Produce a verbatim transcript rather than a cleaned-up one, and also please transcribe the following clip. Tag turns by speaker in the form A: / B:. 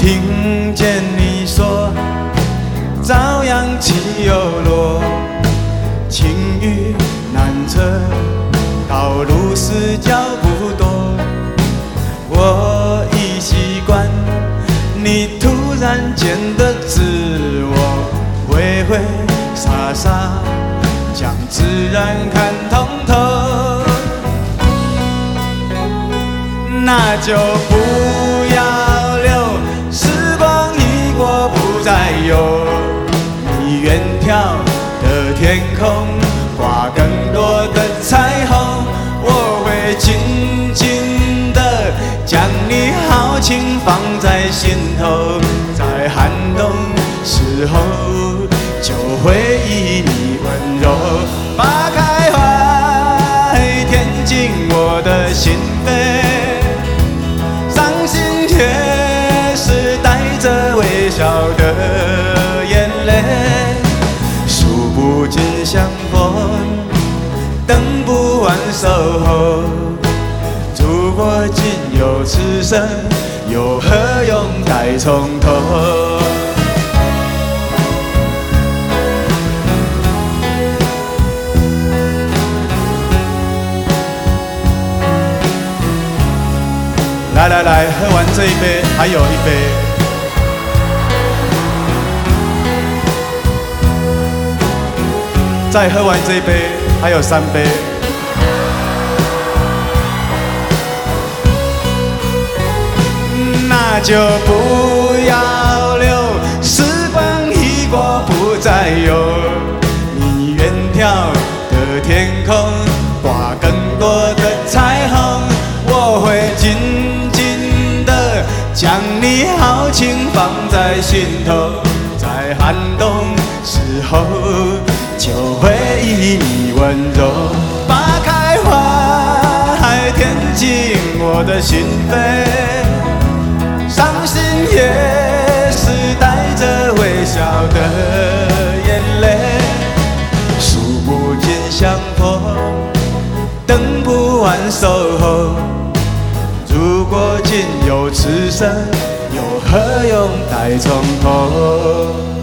A: 听见你说朝阳起又落，晴雨难测，道路是脚不多。我已习惯你突然间的自我，挥挥洒洒将自然看通透。那就不要留，时光一过不再有。你远眺的天空，挂更多的彩虹。我会紧紧地将你豪情放在心头，在寒冬时候就回忆你温柔。扒开怀，填进我的心扉。却是带着微笑的眼泪，数不尽相逢，等不完守候。如果仅有此生，又何用再从头？来来来，喝完这一杯，还有一杯。再喝完这一杯，还有三杯。那就不要留，时光一过不再有。你远眺的天空，挂更多的彩虹。我会紧将你豪情放在心头，在寒冬时候就回忆你温柔。扒开怀，填进我的心扉，伤心也是带着微笑的眼泪，数不尽相逢，等不完守候。如果仅有此生，又何用再从头？